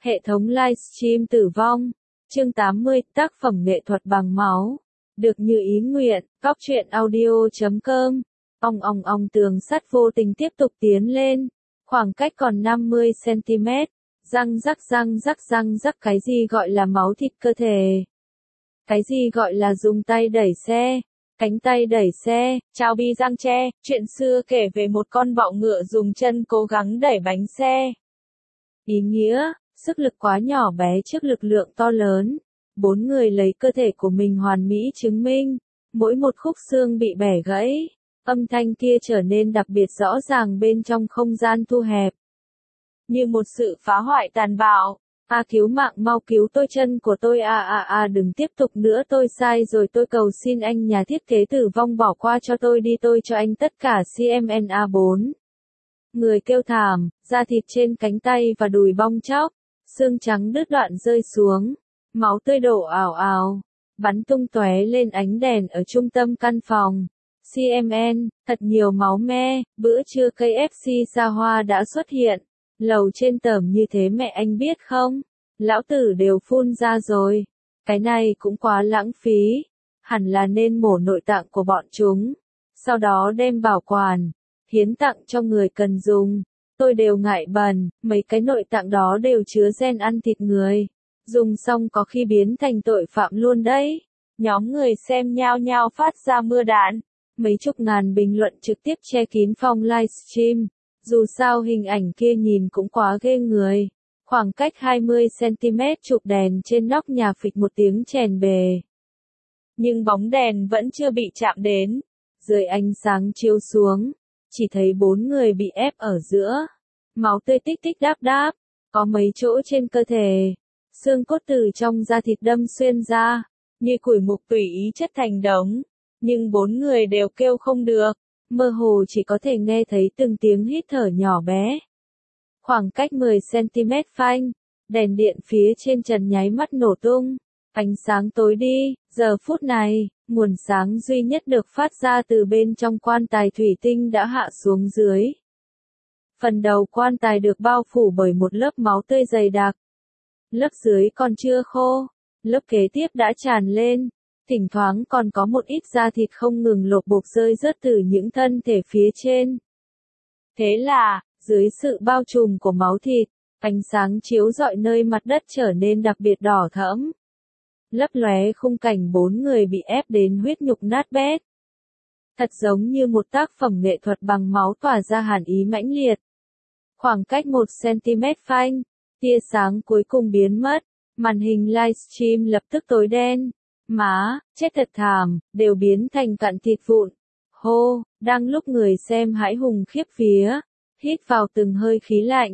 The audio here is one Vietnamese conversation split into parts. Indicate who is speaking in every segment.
Speaker 1: Hệ thống livestream tử vong. Chương 80, tác phẩm nghệ thuật bằng máu. Được như ý nguyện, góc truyện audio.com. Tường sắt vô tình tiếp tục tiến lên. Khoảng cách còn 50cm. Răng rắc cái gì gọi là máu thịt cơ thể? Cái gì gọi là dùng tay đẩy xe? Cánh tay đẩy xe, Chao Bi Giang Tre, chuyện xưa kể về một con bọ ngựa dùng chân cố gắng đẩy bánh xe. Ý nghĩa, sức lực quá nhỏ bé trước lực lượng to lớn. 4 người lấy cơ thể của mình hoàn mỹ chứng minh, mỗi một khúc xương bị bẻ gãy, âm thanh kia trở nên đặc biệt rõ ràng bên trong không gian thu hẹp. Như một sự phá hoại tàn bạo. Cứu mạng, mau cứu tôi, chân của tôi, đừng tiếp tục nữa, tôi sai rồi, tôi cầu xin anh nhà thiết kế tử vong bỏ qua cho tôi đi, tôi cho anh tất cả CMNA 4. Người kêu thảm, da thịt trên cánh tay và đùi bong chóc, xương trắng đứt đoạn rơi xuống, máu tươi đổ ào ào, bắn tung tóe lên ánh đèn ở trung tâm căn phòng. CMN, thật nhiều máu me, bữa trưa KFC xa hoa đã xuất hiện. Lầu trên tởm như thế mẹ anh biết không? Lão tử đều phun ra rồi. Cái này cũng quá lãng phí. Hẳn là nên mổ nội tạng của bọn chúng. Sau đó đem bảo quản. Hiến tặng cho người cần dùng. Tôi đều ngại bẩn, mấy cái nội tạng đó đều chứa gen ăn thịt người. Dùng xong có khi biến thành tội phạm luôn đấy. Nhóm người xem nhao nhao phát ra mưa đạn. Mấy chục ngàn bình luận trực tiếp che kín phòng livestream. Dù sao hình ảnh kia nhìn cũng quá ghê người. Khoảng cách 20cm chụp đèn trên nóc nhà phịch một tiếng chèn bề. Nhưng bóng đèn vẫn chưa bị chạm đến. Dưới ánh sáng chiếu xuống, chỉ thấy 4 người bị ép ở giữa. Máu tươi tích tích đáp đáp, có mấy chỗ trên cơ thể. Xương cốt từ trong da thịt đâm xuyên ra, như củi mục tùy ý chất thành đống. Nhưng 4 người đều kêu không được. Mơ hồ chỉ có thể nghe thấy từng tiếng hít thở nhỏ bé. Khoảng cách 10cm phanh, đèn điện phía trên trần nháy mắt nổ tung, ánh sáng tối đi, giờ phút này, nguồn sáng duy nhất được phát ra từ bên trong quan tài thủy tinh đã hạ xuống dưới. Phần đầu quan tài được bao phủ bởi một lớp máu tươi dày đặc. Lớp dưới còn chưa khô, lớp kế tiếp đã tràn lên. Thỉnh thoảng còn có một ít da thịt không ngừng lột bột rơi rớt từ những thân thể phía trên. Thế là, dưới sự bao trùm của máu thịt, ánh sáng chiếu rọi nơi mặt đất trở nên đặc biệt đỏ thẫm. Lấp lóe khung cảnh 4 người bị ép đến huyết nhục nát bét. Thật giống như một tác phẩm nghệ thuật bằng máu tỏa ra hàn ý mãnh liệt. Khoảng cách 1cm phanh, tia sáng cuối cùng biến mất, màn hình livestream lập tức tối đen. Má, chết thật thảm, đều biến thành cặn thịt vụn. Hô, đang lúc người xem hãi hùng khiếp vía, hít vào từng hơi khí lạnh,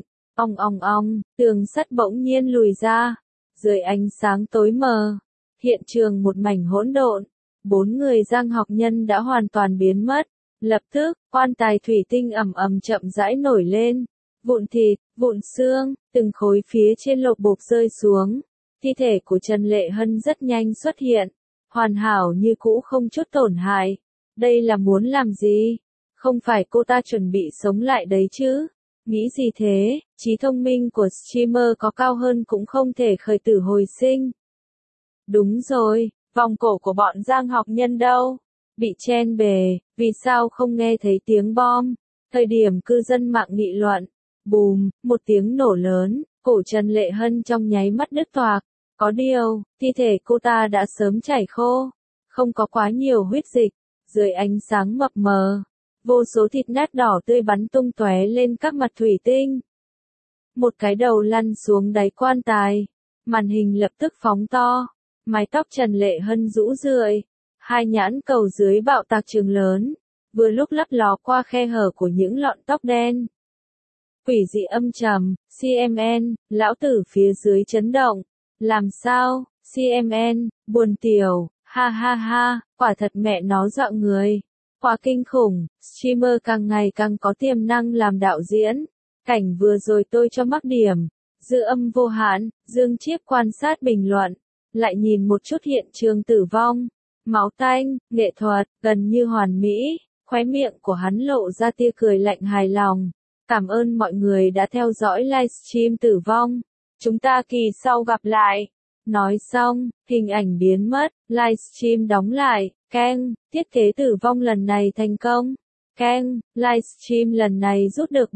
Speaker 1: tường sắt bỗng nhiên lùi ra. Dưới ánh sáng tối mờ, hiện trường một mảnh hỗn độn, 4 người Giang học nhân đã hoàn toàn biến mất. Lập tức, quan tài thủy tinh ầm chậm rãi nổi lên, vụn thịt, vụn xương, từng khối phía trên lột bột rơi xuống. Thi thể của Trần Lệ Hân rất nhanh xuất hiện, hoàn hảo như cũ không chút tổn hại. Đây là muốn làm gì? Không phải cô ta chuẩn bị sống lại đấy chứ? Nghĩ gì thế? Trí thông minh của streamer có cao hơn cũng không thể khởi tử hồi sinh. Đúng rồi, vòng cổ của bọn Giang học nhân đâu? Bị chen bề, vì sao không nghe thấy tiếng bom? Thời điểm cư dân mạng nghị luận, bùm, một tiếng nổ lớn. Cổ Trần Lệ Hân trong nháy mắt đứt toạc, có điều, thi thể cô ta đã sớm chảy khô, không có quá nhiều huyết dịch, dưới ánh sáng mập mờ, vô số thịt nát đỏ tươi bắn tung tóe lên các mặt thủy tinh. Một cái đầu lăn xuống đáy quan tài, màn hình lập tức phóng to, mái tóc Trần Lệ Hân rũ rượi, hai nhãn cầu dưới bạo tạc trừng lớn, vừa lúc lấp ló qua khe hở của những lọn tóc đen. Quỷ dị âm trầm, CMN, lão tử phía dưới chấn động. Làm sao, CMN, buồn tiểu, ha, quả thật mẹ nó dọa người. Quá kinh khủng, streamer càng ngày càng có tiềm năng làm đạo diễn. Cảnh vừa rồi tôi cho mắc điểm. Dư âm vô hạn, Dương Chiếp quan sát bình luận. Lại nhìn một chút hiện trường tử vong. Máu tanh, nghệ thuật, gần như hoàn mỹ. Khóe miệng của hắn lộ ra tia cười lạnh hài lòng. Cảm ơn mọi người đã theo dõi livestream tử vong. Chúng ta kỳ sau gặp lại. Nói xong, hình ảnh biến mất, livestream đóng lại, keng, thiết kế tử vong lần này thành công. Keng, livestream lần này rút được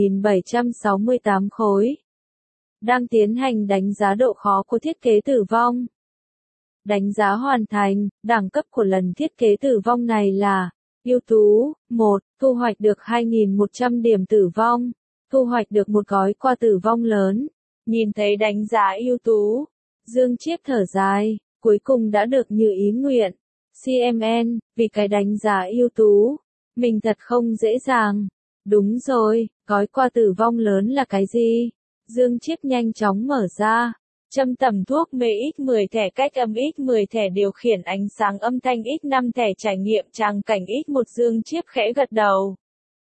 Speaker 1: 7.768 khối. Đang tiến hành đánh giá độ khó của thiết kế tử vong. Đánh giá hoàn thành, đẳng cấp của lần thiết kế tử vong này là ưu tú, 1, thu hoạch được 2.100 điểm tử vong, thu hoạch được một gói quà tử vong lớn. Nhìn thấy đánh giá ưu tú, Dương Chiếp thở dài, cuối cùng đã được như ý nguyện. CMN, vì cái đánh giá ưu tú, mình thật không dễ dàng. Đúng rồi, gói quà tử vong lớn là cái gì? Dương Chiếp nhanh chóng mở ra. Châm tẩm thuốc mê X10 thẻ cách âm X10 thẻ điều khiển ánh sáng âm thanh X5 thẻ trải nghiệm tràng cảnh X1 Dương Chiếp khẽ gật đầu.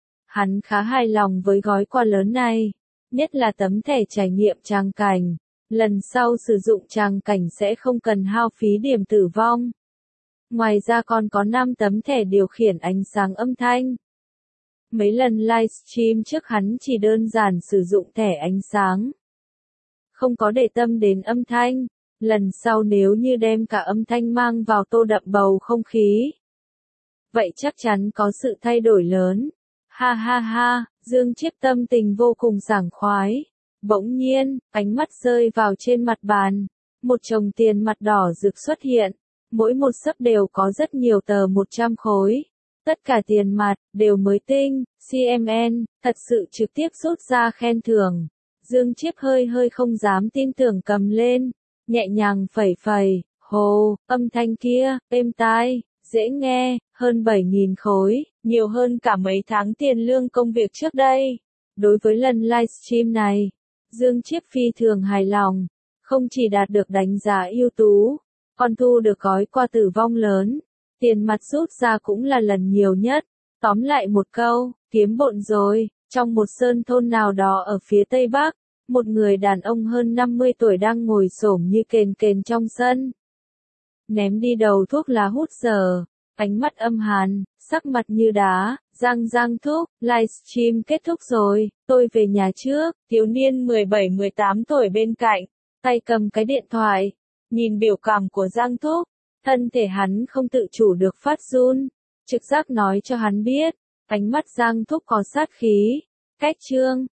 Speaker 1: Hắn khá hài lòng với gói quà lớn này, nhất là tấm thẻ trải nghiệm tràng cảnh. Lần sau sử dụng tràng cảnh sẽ không cần hao phí điểm tử vong. Ngoài ra còn có 5 tấm thẻ điều khiển ánh sáng âm thanh. Mấy lần livestream trước hắn chỉ đơn giản sử dụng thẻ ánh sáng, không có để tâm đến âm thanh. Lần sau nếu như đem cả âm thanh mang vào tô đậm bầu không khí, vậy chắc chắn có sự thay đổi lớn. Ha ha ha, Dương Chiếp tâm tình vô cùng sảng khoái. Bỗng nhiên, ánh mắt rơi vào trên mặt bàn. Một chồng tiền mặt đỏ rực xuất hiện. Mỗi một xấp đều có rất nhiều tờ 100 khối. Tất cả tiền mặt, đều mới tinh. CMN, thật sự trực tiếp rút ra khen thưởng. Dương Chiếp hơi không dám tin tưởng cầm lên. Nhẹ nhàng phẩy phẩy, hồ, âm thanh kia, êm tai, dễ nghe, hơn 7.000 khối, nhiều hơn cả mấy tháng tiền lương công việc trước đây. Đối với lần livestream này, Dương Chiếp phi thường hài lòng, không chỉ đạt được đánh giá ưu tú, còn thu được gói quà tử vong lớn. Tiền mặt rút ra cũng là lần nhiều nhất. Tóm lại một câu, kiếm bộn rồi. Trong một sơn thôn nào đó ở phía Tây Bắc, một người đàn ông hơn 50 tuổi đang ngồi xổm như kền kền trong sân. Ném đi đầu thuốc lá hút giờ, ánh mắt âm hàn, sắc mặt như đá, giang thuốc, livestream kết thúc rồi, tôi về nhà trước. Thiếu niên 17-18 tuổi bên cạnh, tay cầm cái điện thoại, nhìn biểu cảm của Giang Thúc, thân thể hắn không tự chủ được phát run, trực giác nói cho hắn biết, ánh mắt Giang Thúc có sát khí. Cách chương